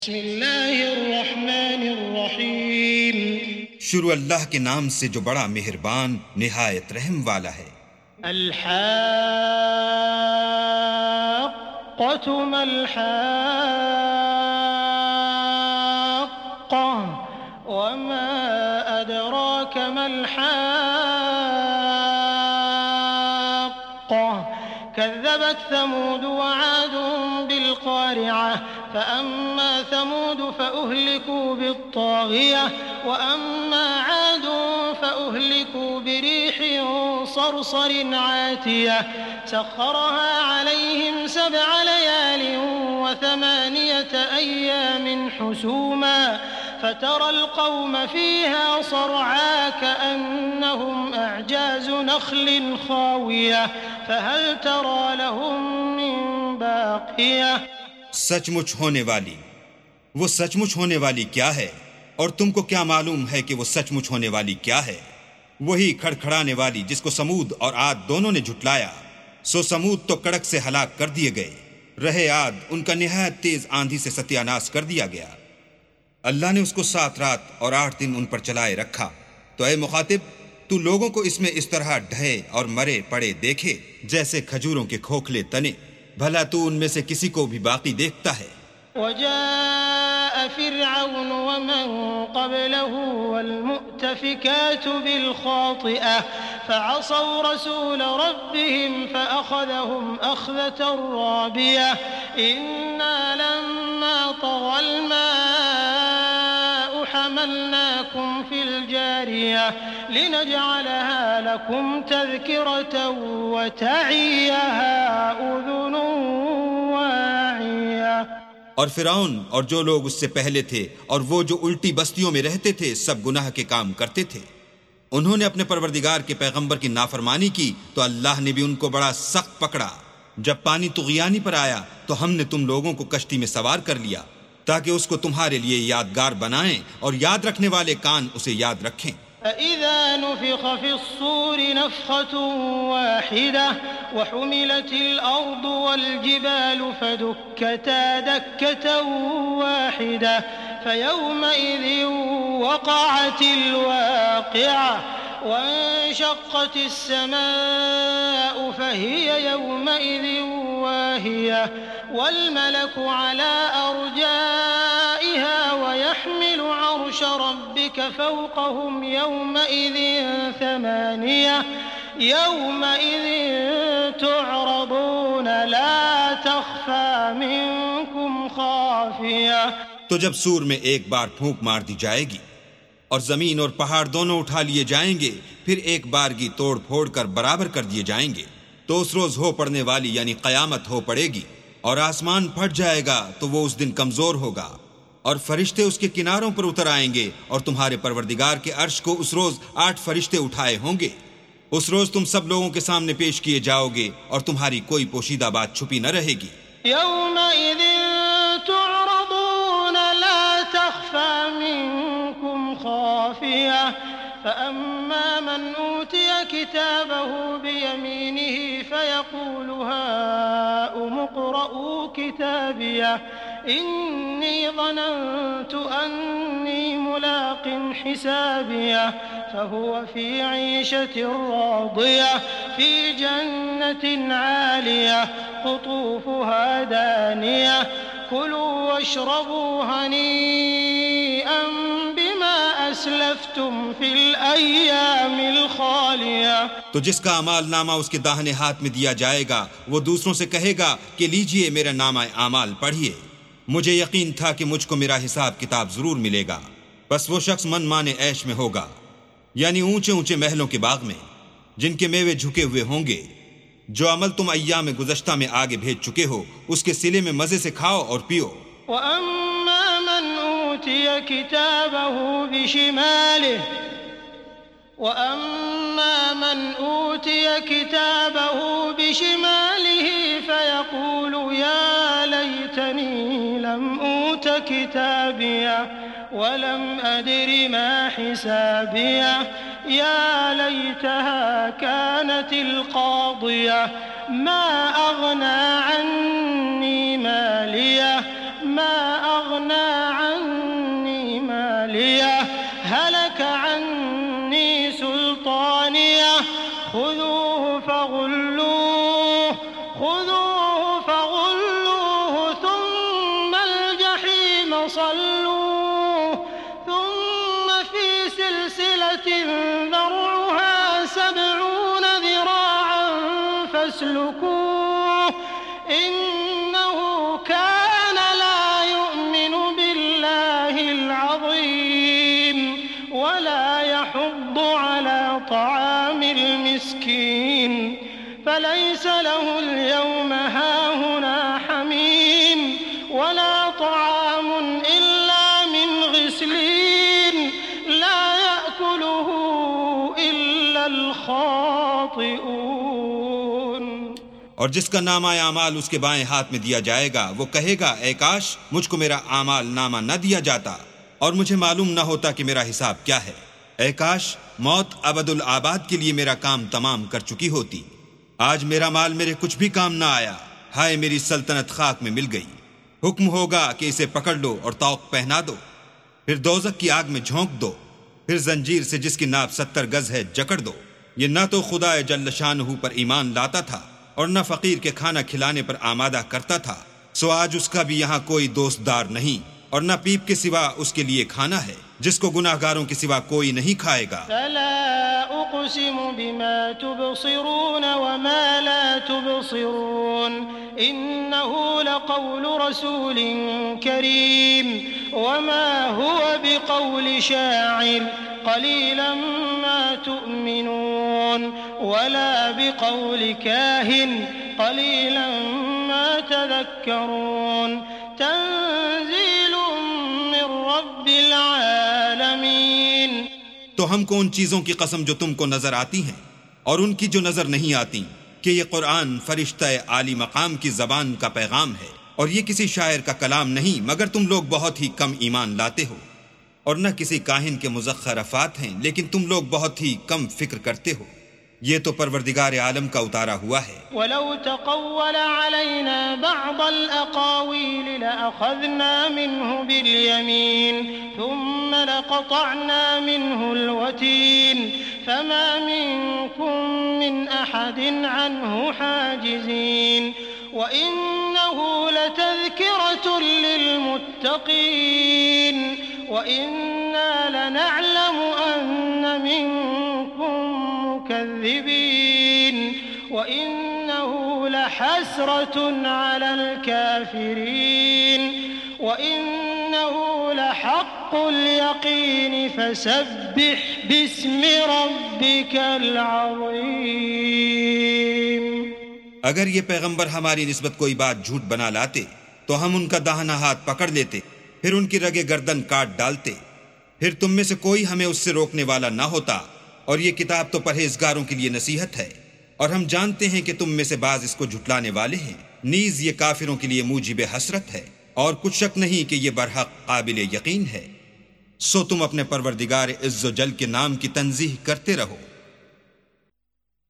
بسم اللہ الرحمن الرحیم، شروع اللہ کے نام سے جو بڑا مہربان نہایت رحم والا ہے۔ الحاقۃ ما الحاقۃ وما ادراک ما الحاقۃ كذبت ثمود وعاد بالقارعة فأما ثمود فأهلكوا بالطاغية وأما عاد فأهلكوا بريح صرصر عاتية سخرها عليهم 7 ليال و8 أيام حسوما فترى القوم فيها صرعى كأنهم أعجاز نخل خاوية فهل ترى لهم من باقية۔ سچ مچ ہونے والی، وہ سچ مچ ہونے والی کیا ہے، اور تم کو کیا معلوم ہے کہ وہ سچ مچ ہونے والی کیا ہے؟ وہی کھڑکھڑانے والی جس کو سمود اور عاد دونوں نے جھٹلایا، سو سمود تو کڑک سے ہلاک کر دیے گئے، رہے عاد ان کا نہایت تیز آندھی سے ستیہ ناش کر دیا گیا۔ اللہ نے اس کو 7 رات اور 8 دن ان پر چلائے رکھا، تو اے مخاطب تو لوگوں کو اس میں اس طرح ڈھے اور مرے پڑے دیکھے جیسے کھجوروں کے کھوکھلے تنے، بھلا تو ان میں سے کسی کو بھی باقی دیکھتا ہے؟ وجاء فرعون ومن قبله والمؤتفكات بالخاطئة فعصوا رسول ربهم فأخذهم أخذة رابية إنا لما طغى الماء حملناكم في الجارية لنجعلها لكم تذكرة وتعيها أذن واعية۔ اور فرعون اور جو لوگ اس سے پہلے تھے اور وہ جو الٹی بستیوں میں رہتے تھے سب گناہ کے کام کرتے تھے، انہوں نے اپنے پروردگار کے پیغمبر کی نافرمانی کی تو اللہ نے بھی ان کو بڑا سخت پکڑا۔ جب پانی طغیانی پر آیا تو ہم نے تم لوگوں کو کشتی میں سوار کر لیا تاکہ اس کو تمہارے لیے یادگار بنائیں اور یاد رکھنے والے کان اسے یاد رکھیں۔ فَإِذَا نُفِخَ فِي الصُّورِ نَفْخَةٌ وَاحِدَةٌ وَحُمِلَتِ الْأَرْضُ وَالْجِبَالُ فَدُكَّتَا دَكَّةً وَاحِدَةً فَيَوْمَئِذٍ وَقَعَتِ الْوَاقِعَةُ وَانشَقَّتِ السَّمَاءُ فَهِيَ يَوْمَئِذٍ وَاهِيَةٌ وَالْمَلَكُ عَلَى أَرْجَائِهَا وَيَحْمِلُ عَرْشَ رَبِّكَ فَوْقَهُمْ يَوْمَئِذٍ ثَمَانِيَةٌ يَوْمَئِذٍ تُعْرَضُونَ لَا تَخْفَى مِنكُمْ خَافِيَةٌ۔ تو جب سور میں ایک بار پھونک مار دی جائے گی اور زمین اور پہاڑ دونوں اٹھا لیے جائیں گے، پھر ایک بارگی توڑ پھوڑ کر برابر کر دیے جائیں گے، تو اس روز ہو پڑنے والی یعنی قیامت ہو پڑے گی، اور آسمان پھٹ جائے گا تو وہ اس دن کمزور ہوگا، اور فرشتے اس کے کناروں پر اتر آئیں گے، اور تمہارے پروردگار کے عرش کو اس روز 8 فرشتے اٹھائے ہوں گے۔ اس روز تم سب لوگوں کے سامنے پیش کیے جاؤ گے اور تمہاری کوئی پوشیدہ بات چھپی نہ رہے گی۔ يومئذ تعرضون لا تخفى منكم خافية فأما من أوتي كتابه بيمينه فيقول هاؤم اقرءوا كتابيه إني ظننت أني ملاق حسابيه فهو في عيشة راضية في جنة عالية قطوفها دانية كلوا واشربوا هنيئا بما أسلفتم في الأيام الخالية۔ تو جس کا اعمال نامہ اس کے داہنے ہاتھ میں دیا جائے گا وہ دوسروں سے کہے گا کہ لیجئے میرا نامہ اعمال پڑھیے، مجھے یقین تھا کہ مجھ کو میرا حساب کتاب ضرور ملے گا۔ بس وہ شخص من مانے عیش میں ہوگا، یعنی اونچے اونچے محلوں کے باغ میں جن کے میوے جھکے ہوئے ہوں گے۔ جو عمل تم ایام گزشتہ میں آگے بھیج چکے ہو اس کے صلے میں مزے سے کھاؤ اور پیو۔ وَأَمَّا مَنْ أُوتِيَ كِتَابَهُ بِشِمَالِهِ فَيَقُولُ يَا لَيْتَنِي لَمْ أُوتَ كِتَابِيَهْ ولم أدر ما حسابيه يا ليتها كانت القاضية ما أغنى عني ماليه ما أغنى هلك عني سلطانيه خذوه فغلوه ثم الجحيم صلوه ثم في سلسلة ذرعها 70 ذراعا فاسلكوه إنه كان لا يؤمن بالله العظيم ولا يحض على طعام المسكين فليس له اليوم هاهنا حميم ولا طعام إلا من غسلين لا يأكله إلا الخاطئون۔ اور جس کا نامہ اعمال اس کے بائیں ہاتھ میں دیا جائے گا وہ کہے گا اے کاش مجھ کو میرا اعمال نامہ نہ دیا جاتا اور مجھے معلوم نہ ہوتا کہ میرا حساب کیا ہے۔ اے کاش موت ابد الآباد کے لیے میرا کام تمام کر چکی ہوتی۔ آج میرا مال میرے کچھ بھی کام نہ آیا، ہائے میری سلطنت خاک میں مل گئی۔ حکم ہوگا کہ اسے پکڑ لو اور طوق پہنا دو، پھر دوزخ کی آگ میں جھونک دو، پھر زنجیر سے جس کی ناپ 70 گز ہے جکڑ دو۔ یہ نہ تو خدا جل شانہ پر ایمان لاتا تھا اور نہ فقیر کے کھانا کھلانے پر آمادہ کرتا تھا، سو آج اس کا بھی یہاں کوئی دوست دار نہیں اور نہ پیپ کے سوا اس کے لیے کھانا ہے جس کو گناہگاروں کے سوا کوئی نہیں کھائے گا۔ فلا اقسم بما تبصرون وما لا تبصرون انه لقول رسول كريم وما هو بقول شاعر قليلا ما تؤمنون ولا بقول كاهن قليلا ما تذكرون تنزيل من رب العالمين۔ تو ہم کو ان چیزوں کی قسم جو تم کو نظر آتی ہیں اور ان کی جو نظر نہیں آتی کہ یہ قرآن فرشتہ عالی مقام کی زبان کا پیغام ہے اور یہ کسی شاعر کا کلام نہیں مگر تم لوگ بہت ہی کم ایمان لاتے ہو، اور نہ کسی کاہن کے مزخرفات ہیں لیکن تم لوگ بہت ہی کم فکر کرتے ہو۔ یہ تو پروردگار عالم کا اتارا ہوا ہے۔ وَلَوْ تَقَوَّلَ عَلَيْنَا بَعْضَ الْأَقَاوِيلِ لَأَخَذْنَا مِنْهُ بِالْيَمِينِ ثُمَّ لَقَطَعْنَا مِنْهُ الْوَتِينَ فَمَا مِنْكُمْ مِنْ أَحَدٍ عَنْهُ حَاجِزِينَ وَإِنَّهُ لَتَذْكِرَةٌ لِلْمُتَّقِينَ وَإِنَّا لَنَعْلَمُ أَنَّ مِنْكُمْ مُكَذِّبِينَ وَإِنَّهُ لَحَسْرَةٌ عَلَى الْكَافِرِينَ وَإِنَّهُ لَحَقُّ الْيَقِينِ فَسَبِّحْ بِاسْمِ رَبِّكَ الْعَظِيمِ۔ اگر یہ پیغمبر ہماری نسبت کوئی بات جھوٹ بنا لاتے تو ہم ان کا داہنا ہاتھ پکڑ لیتے، پھر ان کی رگے گردن کاٹ ڈالتے، پھر تم میں سے کوئی ہمیں اس سے روکنے والا نہ ہوتا، اور یہ کتاب تو پرہیزگاروں کے لیے نصیحت ہے، اور ہم جانتے ہیں کہ تم میں سے بعض اس کو جھٹلانے والے ہیں، نیز یہ کافروں کے لیے موجب حسرت ہے، اور کچھ شک نہیں کہ یہ برحق قابل یقین ہے۔ سو تم اپنے پروردگار عز و جل کے نام کی تنزیہ کرتے رہو۔